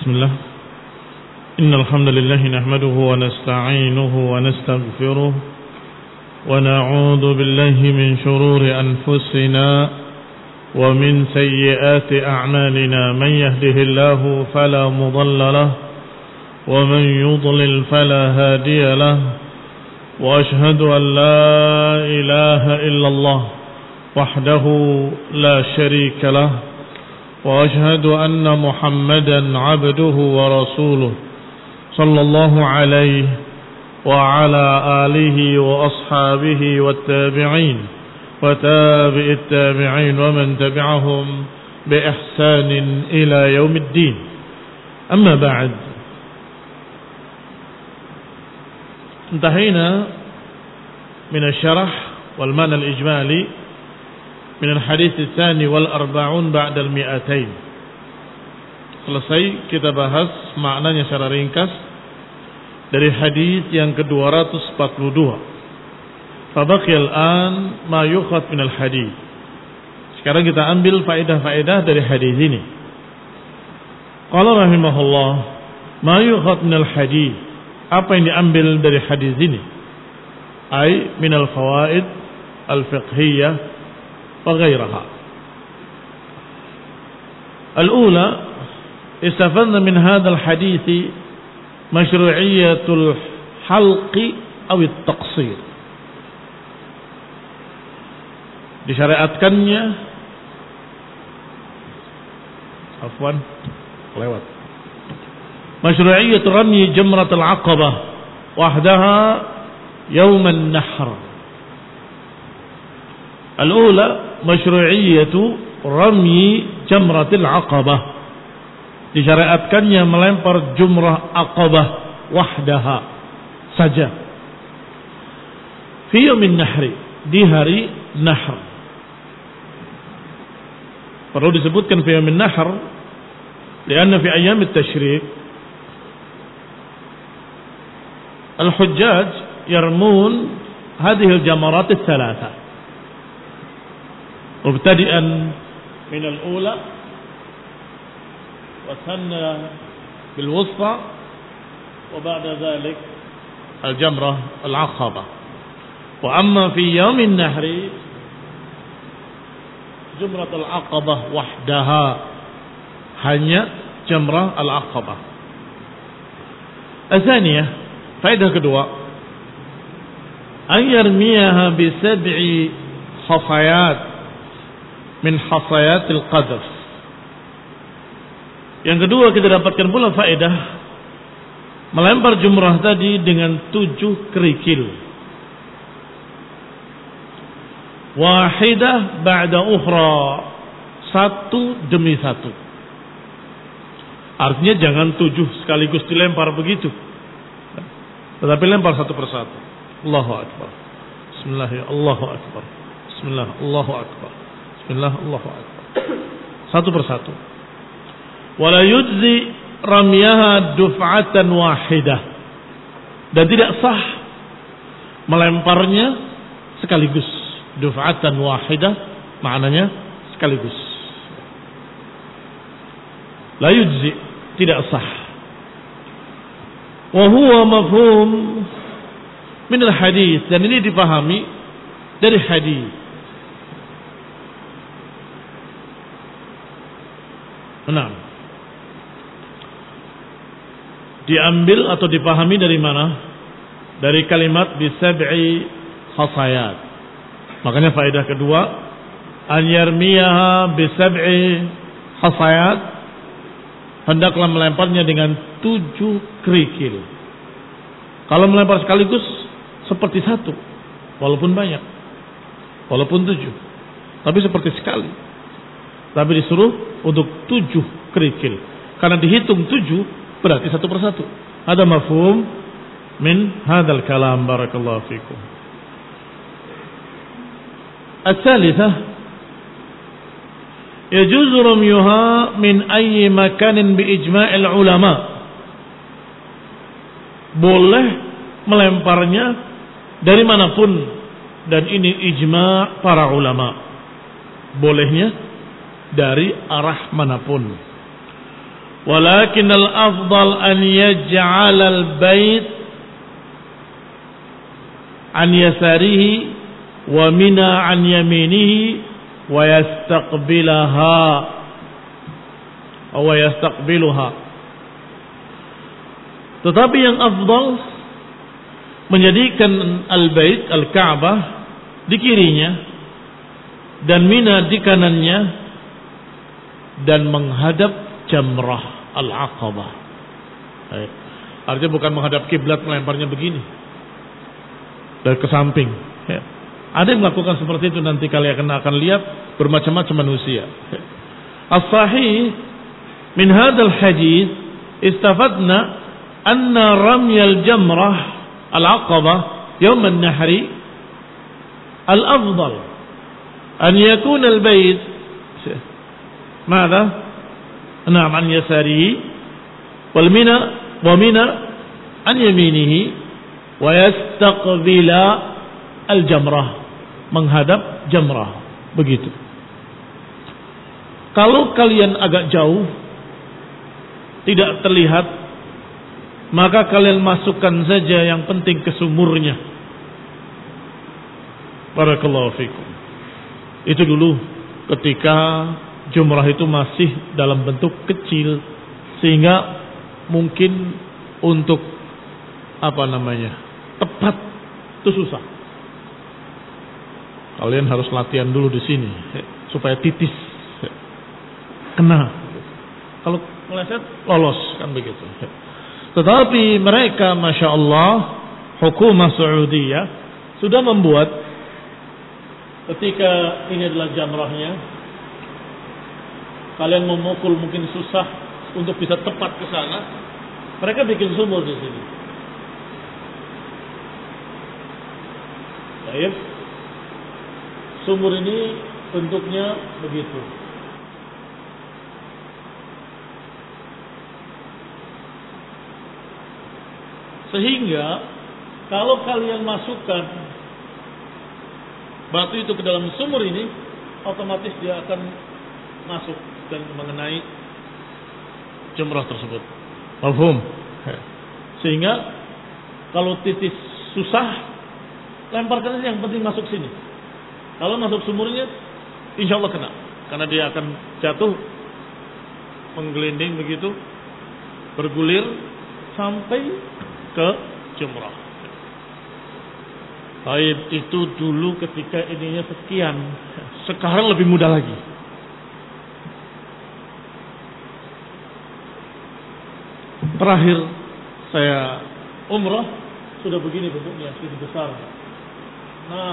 Bismillah. Innal hamdalillah nahmaduhu wa nasta'inuhu wa nastaghfiruh wa na'udzu billahi min shururi anfusina wa min sayyiati a'malina man yahdihillahu fala mudilla lahu wa man yudlil fala hadiya lahu wa ashhadu an la ilaha illallah wahdahu la sharika lahu وأشهد أن محمدا عبده ورسوله صلى الله عليه وعلى آله وأصحابه والتابعين وتابع التابعين ومن تبعهم بإحسان إلى يوم الدين أما بعد انتهينا من الشرح والمعنى الإجمالي من الحديث الثاني والأربعون بعد المئتين. Selesai kita bahas maknanya secara ringkas dari hadis yang ke-242. Fabaqi al-an ma yukhad min al-hadis. Sekarang kita ambil faedah-faedah dari hadis ini. Qala rahimahullah, ma yukhad min al-hadis. Apa yang diambil dari hadis ini? Ai min al-fawaid al-fiqhiyah وغيرها. الأولى استفدنا من هذا الحديث مشروعية الحلق أو التقصير. Disyariatkannya مشروعية رمي جمرة العقبة وحدها يوم النحر. الأولى masyru'iyyatu ramyi jamratil aqabah. Disyariatkannya melempar jumrah aqabah wahdaha saja. Fi yaumin nahri, di hari nahr. Perlu disebutkan fi yaumin nahr karena fi ayyam at-tasyrik al-hujjaj yarmun hadhihi al-jamarat ats-tsalatsa. مبتدئا من الأولى وثنى بالوسطى وبعد ذلك الجمرة العقبة. وأما في يوم النحر جمرة العقبة وحدها hanya جمرة العقبة. الثانية فائدة kedua أن يرميها بسبع خصيات min hasayatil qadaf. Yang kedua kita dapatkan pula faedah melempar jumrah tadi dengan 7 kerikil. Wahidah ba'da ukhra, satu demi satu. Artinya jangan 7 sekaligus dilempar begitu, tetapi lempar satu persatu. Allahu akbar. Bismillah, Allahu akbar. Bismillah, Allahu akbar. Bismillah, Allahu akbar. Satu persatu. Wala yujzi ramyaha duf'atan wahidah. Dan tidak sah melemparnya sekaligus. Duf'atan wahidah maknanya sekaligus. La yujzi, tidak sah. Wa huwa mafhum min al-hadis, dan ini dipahami dari hadis. Nah, diambil atau dipahami dari mana? Dari kalimat bisab'i khasayat. Makanya faedah kedua, an yarmiyaha bisab'i khasayat, hendaklah melemparnya dengan 7 kerikil. Kalau melempar sekaligus seperti satu, walaupun banyak, walaupun 7, tapi seperti sekali. Tapi disuruh untuk 7 kerikil, karena dihitung 7 berarti satu persatu. Ada mafhum min hadzal kalam. Barakallahu fikum. Ats-tsalitsah yajuzu ramyuha min ayyi makanin bi ijma'il ulama. Boleh melemparnya dari manapun, dan ini ijma' para ulama. Bolehnya dari arah manapun. Walakin al-afdal an yaj'al al-bait an yasarihi wa mina an yaminihi wa yastaqbiluha. Tetapi yang afdal menjadikan al-bait, al-Ka'bah di kirinya dan Mina di kanannya dan menghadap jamrah al-Aqabah. Artinya bukan menghadap kiblat melemparnya begini dari ke samping. Ada yang melakukan seperti itu, nanti kalian akan lihat bermacam-macam manusia. As-sahih min hadzal hadits istafadna anna ramyal jamrah al-Aqabah yawm an-nahri al-afdal an yakuna al-bayt ماذا؟ نعم عن يساره والمنى ومنى عن يمينه ويستقبل الجمرة menghadap jamrah. Begitu. Kalau kalian agak jauh tidak terlihat, maka kalian masukkan saja yang penting ke sumurnya. Barakallahu fikum. Itu dulu ketika jumrah itu masih dalam bentuk kecil, sehingga mungkin untuk tepat itu susah. Kalian harus latihan dulu di sini supaya titis kena. Kalau meleset lolos kan begitu. Tetapi mereka, masya Allah, hukumah Saudiyah sudah membuat ketika ini adalah jamrahnya, kalian memukul mungkin susah untuk bisa tepat ke sana. Mereka bikin sumur di sini. Baik. Sumur ini bentuknya begitu. Sehingga kalau kalian masukkan batu itu ke dalam sumur ini, otomatis dia akan masuk dan mengenai jumrah tersebut. Mafhum? Sehingga kalau titis susah, lemparkan aja, yang penting masuk sini. Kalau masuk sumurnya, insya Allah kena, karena dia akan jatuh menggelinding begitu, bergulir sampai ke jumrah. Baik, itu dulu ketika ininya sekian. Sekarang lebih mudah lagi. Terakhir saya umrah sudah begini bentuknya, sedikit besar. Nah,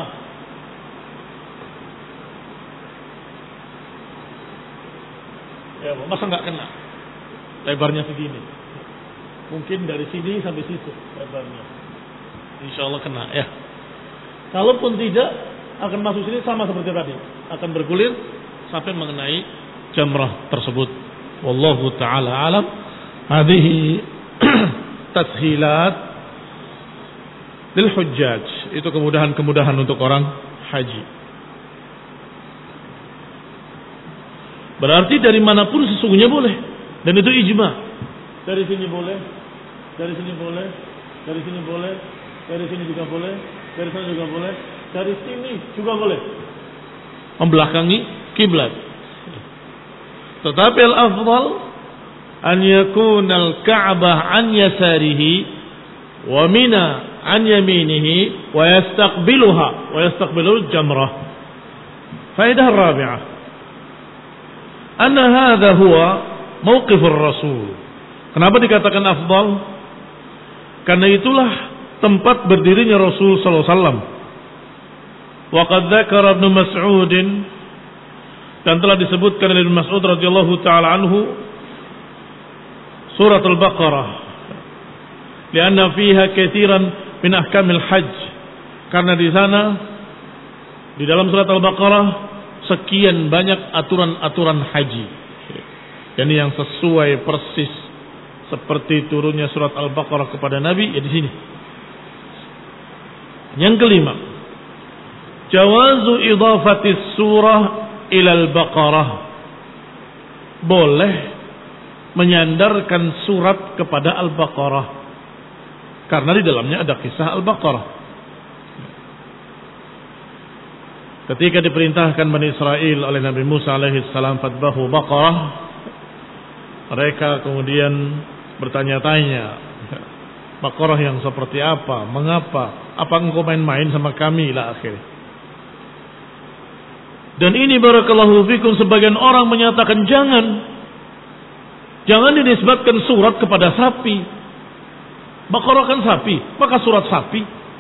ya masa nggak kena? Lebarnya segini. Mungkin dari sini sampai situ lebarnya. Insya Allah kena ya. Kalaupun tidak, akan masuk sini sama seperti tadi, akan bergulir sampai mengenai jamrah tersebut. Wallahu taala alam. Hadhihi tashilat lil hujjaj. Itu kemudahan-kemudahan untuk orang haji. Berarti dari manapun sesungguhnya boleh, dan itu ijma. Dari sini boleh, dari sini boleh, dari sini boleh, dari sini juga boleh, dari sana juga boleh, dari sini juga boleh. Membelakangi kiblat. Tetapi al-afdal an yakuna al-Ka'bah an yasarihi wa Mina an yaminihi wa yastaqbilu jamrah. Faedah rabi'ah. Anna hadha huwa mawqif ar-Rasul. Kenapa dikatakan afdal? Karena itulah tempat berdirinya Rasul sallallahu alaihi wasallam. Wa qad dzakara Ibnu Mas'ud, dan telah disebutkan oleh Ibnu Mas'ud radhiyallahu taala anhu surat Al-Baqarah, lianna fiha katsiran min ahkamil hajj, karena di sana di dalam surat Al-Baqarah sekian banyak aturan-aturan haji. Ini yang sesuai persis seperti turunnya surat Al-Baqarah kepada Nabi, ya di sini. Yang kelima, jawazu idafati surah ila Al-Baqarah. Boleh menyandarkan surat kepada Al-Baqarah karena di dalamnya ada kisah Al-Baqarah. Ketika diperintahkan Bani Israel oleh Nabi Musa alaihi salam fatbahu baqarah, mereka kemudian bertanya-tanya, Baqarah yang seperti apa? Mengapa? Apa engkau main-main sama kami? Ila akhir. Dan ini barakallahu fikum, sebagian orang menyatakan jangan dinisbatkan surat kepada sapi. Baqarah kan sapi, maka surat sapi.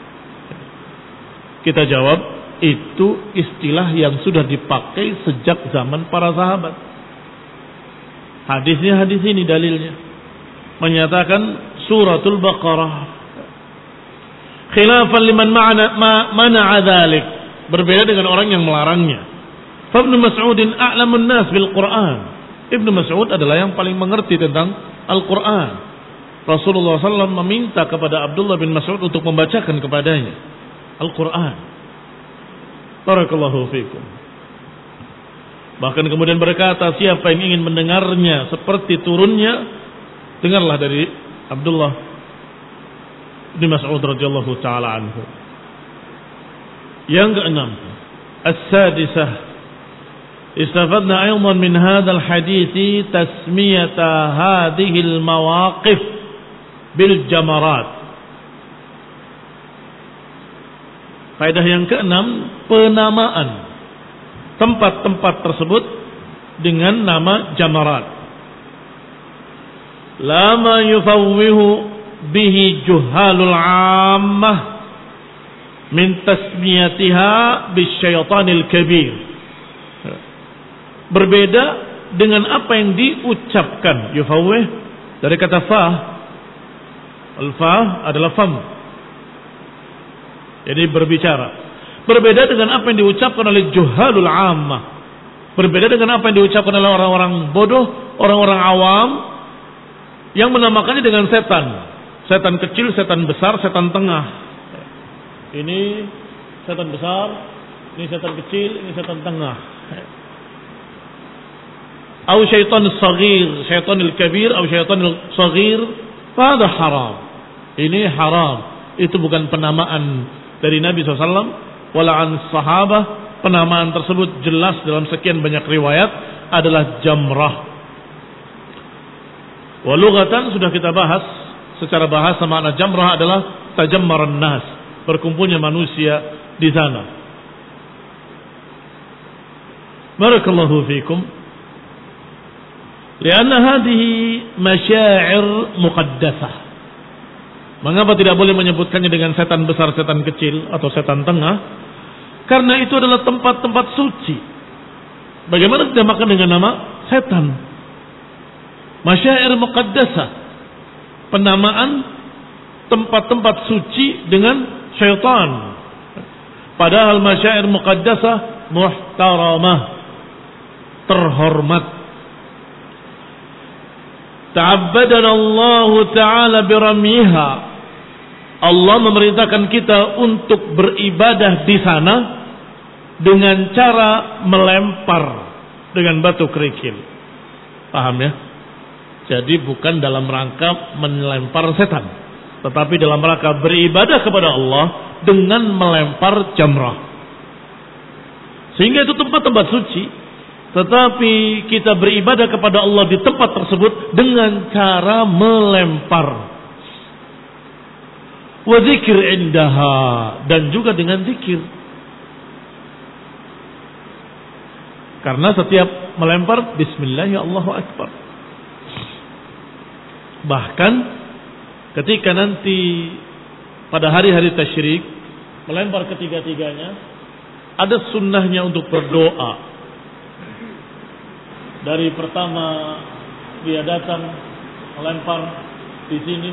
Kita jawab, itu istilah yang sudah dipakai sejak zaman para sahabat. Hadisnya hadis ini dalilnya menyatakan suratul Baqarah. Khilafan liman mana'a dzalik, berbeda dengan orang yang melarangnya. Fa Ibnu Mas'udin a'lamun nas bil Qur'an. Ibnu Mas'ud adalah yang paling mengerti tentang Al-Qur'an. Rasulullah SAW meminta kepada Abdullah bin Mas'ud untuk membacakan kepadanya Al-Qur'an. Barakallahu fikum. Bahkan kemudian berkata, siapa yang ingin mendengarnya seperti turunnya, dengarlah dari Abdullah bin Mas'ud radhiyallahu taala anhu. Yang keenam, as-sadisah, istafadna aydan min hadzal hadits tasmiyata hadhihi al-mawaqif bil jamarat. Faedah yang keenam, penamaan tempat-tempat tersebut dengan nama jamarat. Lama yufawwihu bihi juhalul ammah min tasmiyatiha bisyaitanil kabir. Berbeda dengan apa yang diucapkan. Yufawwih dari kata fah. Al-fah adalah fam, jadi berbicara. Berbeda dengan apa yang diucapkan oleh juhalul ammah. Berbeda dengan apa yang diucapkan oleh orang-orang bodoh, orang-orang awam yang menamakannya dengan setan. Setan kecil, setan besar, setan tengah. Ini setan besar, ini setan kecil, ini setan tengah. Au syaitan saghir, syaitanil kabir, au syaitanil saghir, pada haram. Ini haram. Itu bukan penamaan dari Nabi SAW wala an sahabah. Penamaan tersebut jelas dalam sekian banyak riwayat adalah jamrah. Walugatan sudah kita bahas secara bahasa, makna jamrah adalah tajammaran nas, berkumpulnya manusia di sana. Barakallahu fikum. Lianna hadhihi masyaa'ir muqaddasah. Mengapa tidak boleh menyebutkannya dengan setan besar, setan kecil atau setan tengah? Karena itu adalah tempat-tempat suci. Bagaimana dinamakan dengan nama setan? Masyaa'ir muqaddasah, penamaan tempat-tempat suci dengan syaitan. Padahal masyaa'ir muqaddasah muhtaramah, terhormat. Ta'abbadana Allah Ta'ala biramyiha. Allah memerintahkan kita untuk beribadah di sana dengan cara melempar dengan batu kerikil. Paham ya? Jadi bukan dalam rangka melempar setan, tetapi dalam rangka beribadah kepada Allah dengan melempar jamrah. Sehingga itu tempat-tempat suci, tetapi kita beribadah kepada Allah di tempat tersebut dengan cara melempar. Wa dzikir indaha, dan juga dengan zikir. Karena setiap melempar bismillah ya Allahu akbar. Bahkan ketika nanti pada hari-hari tasyrik melempar ketiga-tiganya, ada sunnahnya untuk berdoa. Dari pertama dia datang melempar di sini,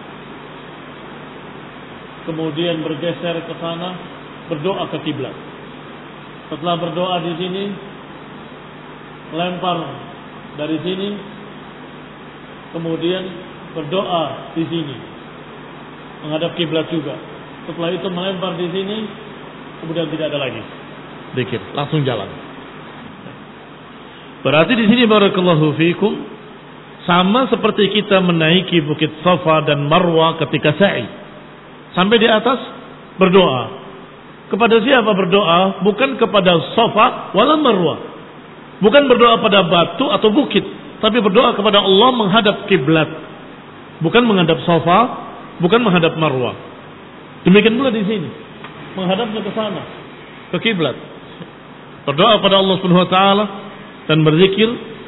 kemudian bergeser ke sana, berdoa ke kiblat. Setelah berdoa di sini, melempar dari sini, kemudian berdoa di sini, menghadap kiblat juga. Setelah itu melempar di sini, kemudian tidak ada lagi zikir, langsung jalan. Berarti di sini barakallahu fikum, Sama seperti kita menaiki bukit Safa dan Marwa ketika sa'i. Sampai di atas berdoa. Kepada siapa berdoa? Bukan kepada Safa wala Marwa. Bukan berdoa pada batu atau bukit, tapi berdoa kepada Allah menghadap kiblat. Bukan menghadap Safa, bukan menghadap Marwa. Demikian pula di sini, menghadapnya ke sana, ke kiblat. Berdoa pada Allah Subhanahu wa taala dan berzikir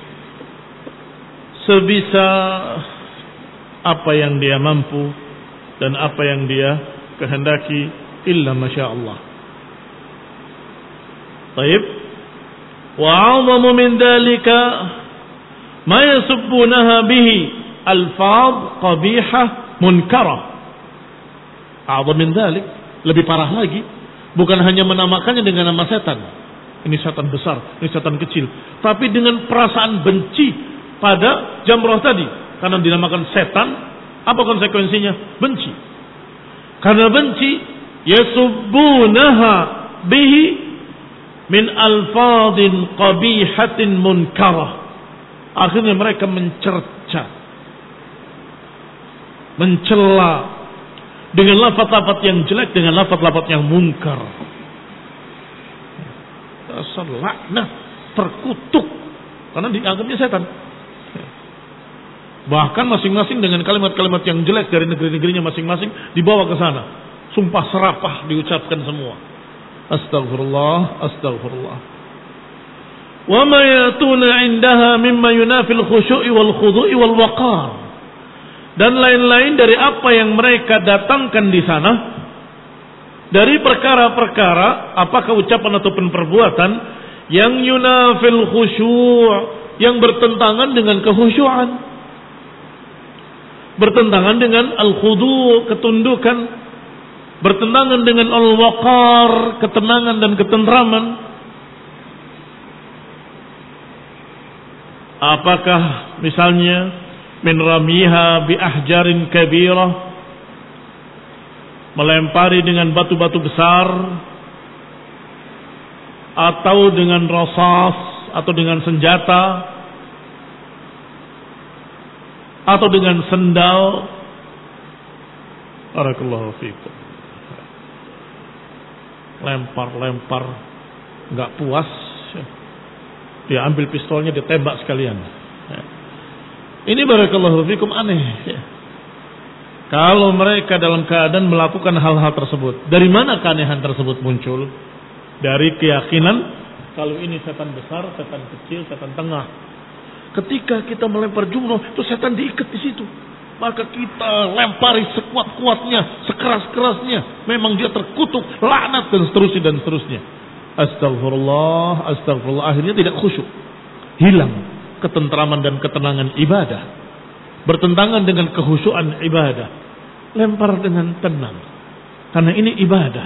sebisa apa yang dia mampu dan apa yang dia kehendaki, illa masya Allah. Baik. Wa 'azamu min dalika ma yasubbunaha bihi alfaz qabihah munkarah. 'Azam min dalik, lebih parah lagi, bukan hanya menamakannya dengan nama setan. Ini setan besar, ini setan kecil, tapi dengan perasaan benci pada jamrah tadi, karena dinamakan setan. Apa konsekuensinya? Benci. Karena benci, yasubbunaha bihi min alfadhin qabihatin munkarah. Akhirnya mereka mencerca, mencela dengan lafaz-lafaz yang jelek, dengan lafaz-lafaz yang munkar. Dasar laknat, terkutuk, karena dianggapnya setan. Bahkan masing-masing dengan kalimat-kalimat yang jelek dari negeri-negerinya masing-masing dibawa ke sana. Sumpah serapah diucapkan semua. Astagfirullah, astagfirullah. Wa ma yatuna 'indaha mimma yunafil khushu'i wal khudu'i wal waqar. Dan lain-lain dari apa yang mereka datangkan di sana dari perkara-perkara, apakah ucapan ataupun perbuatan yang yunafil khushu', yang bertentangan dengan kekhusyuan, bertentangan dengan al-khudu', ketundukan, bertentangan dengan al-waqar, ketenangan dan ketentraman. Apakah misalnya min ramiha bi ahjarin kabirah, melempari dengan batu-batu besar, atau dengan rasas, atau dengan senjata, atau dengan sendal. Barakallahu fiikum. Lempar, nggak puas, dia ambil pistolnya, dia tembak sekalian. Ini barakallahu fiikum aneh. Kalau mereka dalam keadaan melakukan hal-hal tersebut, dari mana keanehan tersebut muncul? Dari keyakinan kalau ini setan besar, setan kecil, setan tengah. Ketika kita melempar jumroh, itu setan diikat di situ. Maka kita lempari sekuat-kuatnya, sekeras-kerasnya. Memang dia terkutuk, laknat dan seterusnya dan seterusnya. Astagfirullah, astagfirullah. Akhirnya tidak khusyuk, hilang ketentraman dan ketenangan ibadah, bertentangan dengan kekhusyuan ibadah. Lempar dengan tenang, karena ini ibadah.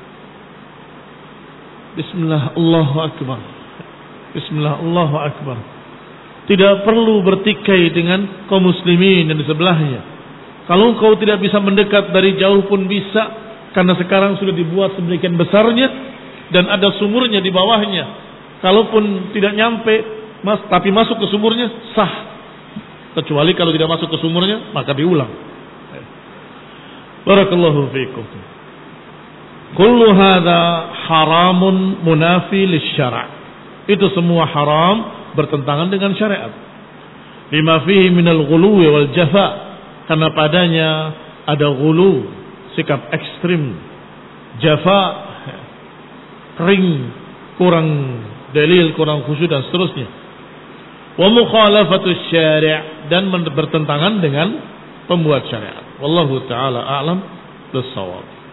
Bismillah, Allahu Akbar. Bismillah, Allahu Akbar. Tidak perlu bertikai dengan kaum muslimin yang di sebelahnya. Kalau engkau tidak bisa mendekat, dari jauh pun bisa, karena sekarang sudah dibuat sedemikian besarnya dan ada sumurnya di bawahnya. Kalaupun tidak nyampe, tapi masuk ke sumurnya, sah. Kecuali kalau tidak masuk ke sumurnya, maka diulang. Barakallahu fiikum. Kullu hadza haramun munafi lisyara'. Itu semua haram, bertentangan dengan syariat. Lima fihi minal ghuluwi wal jafa, karena padanya ada ghulu, sikap ekstrim, jafa, kering, kurang dalil, kurang khusyuk dan seterusnya. Wa mukhalafatus syari', dan bertentangan dengan pembuat syariat. Wallahu taala a'lam bis-shawab.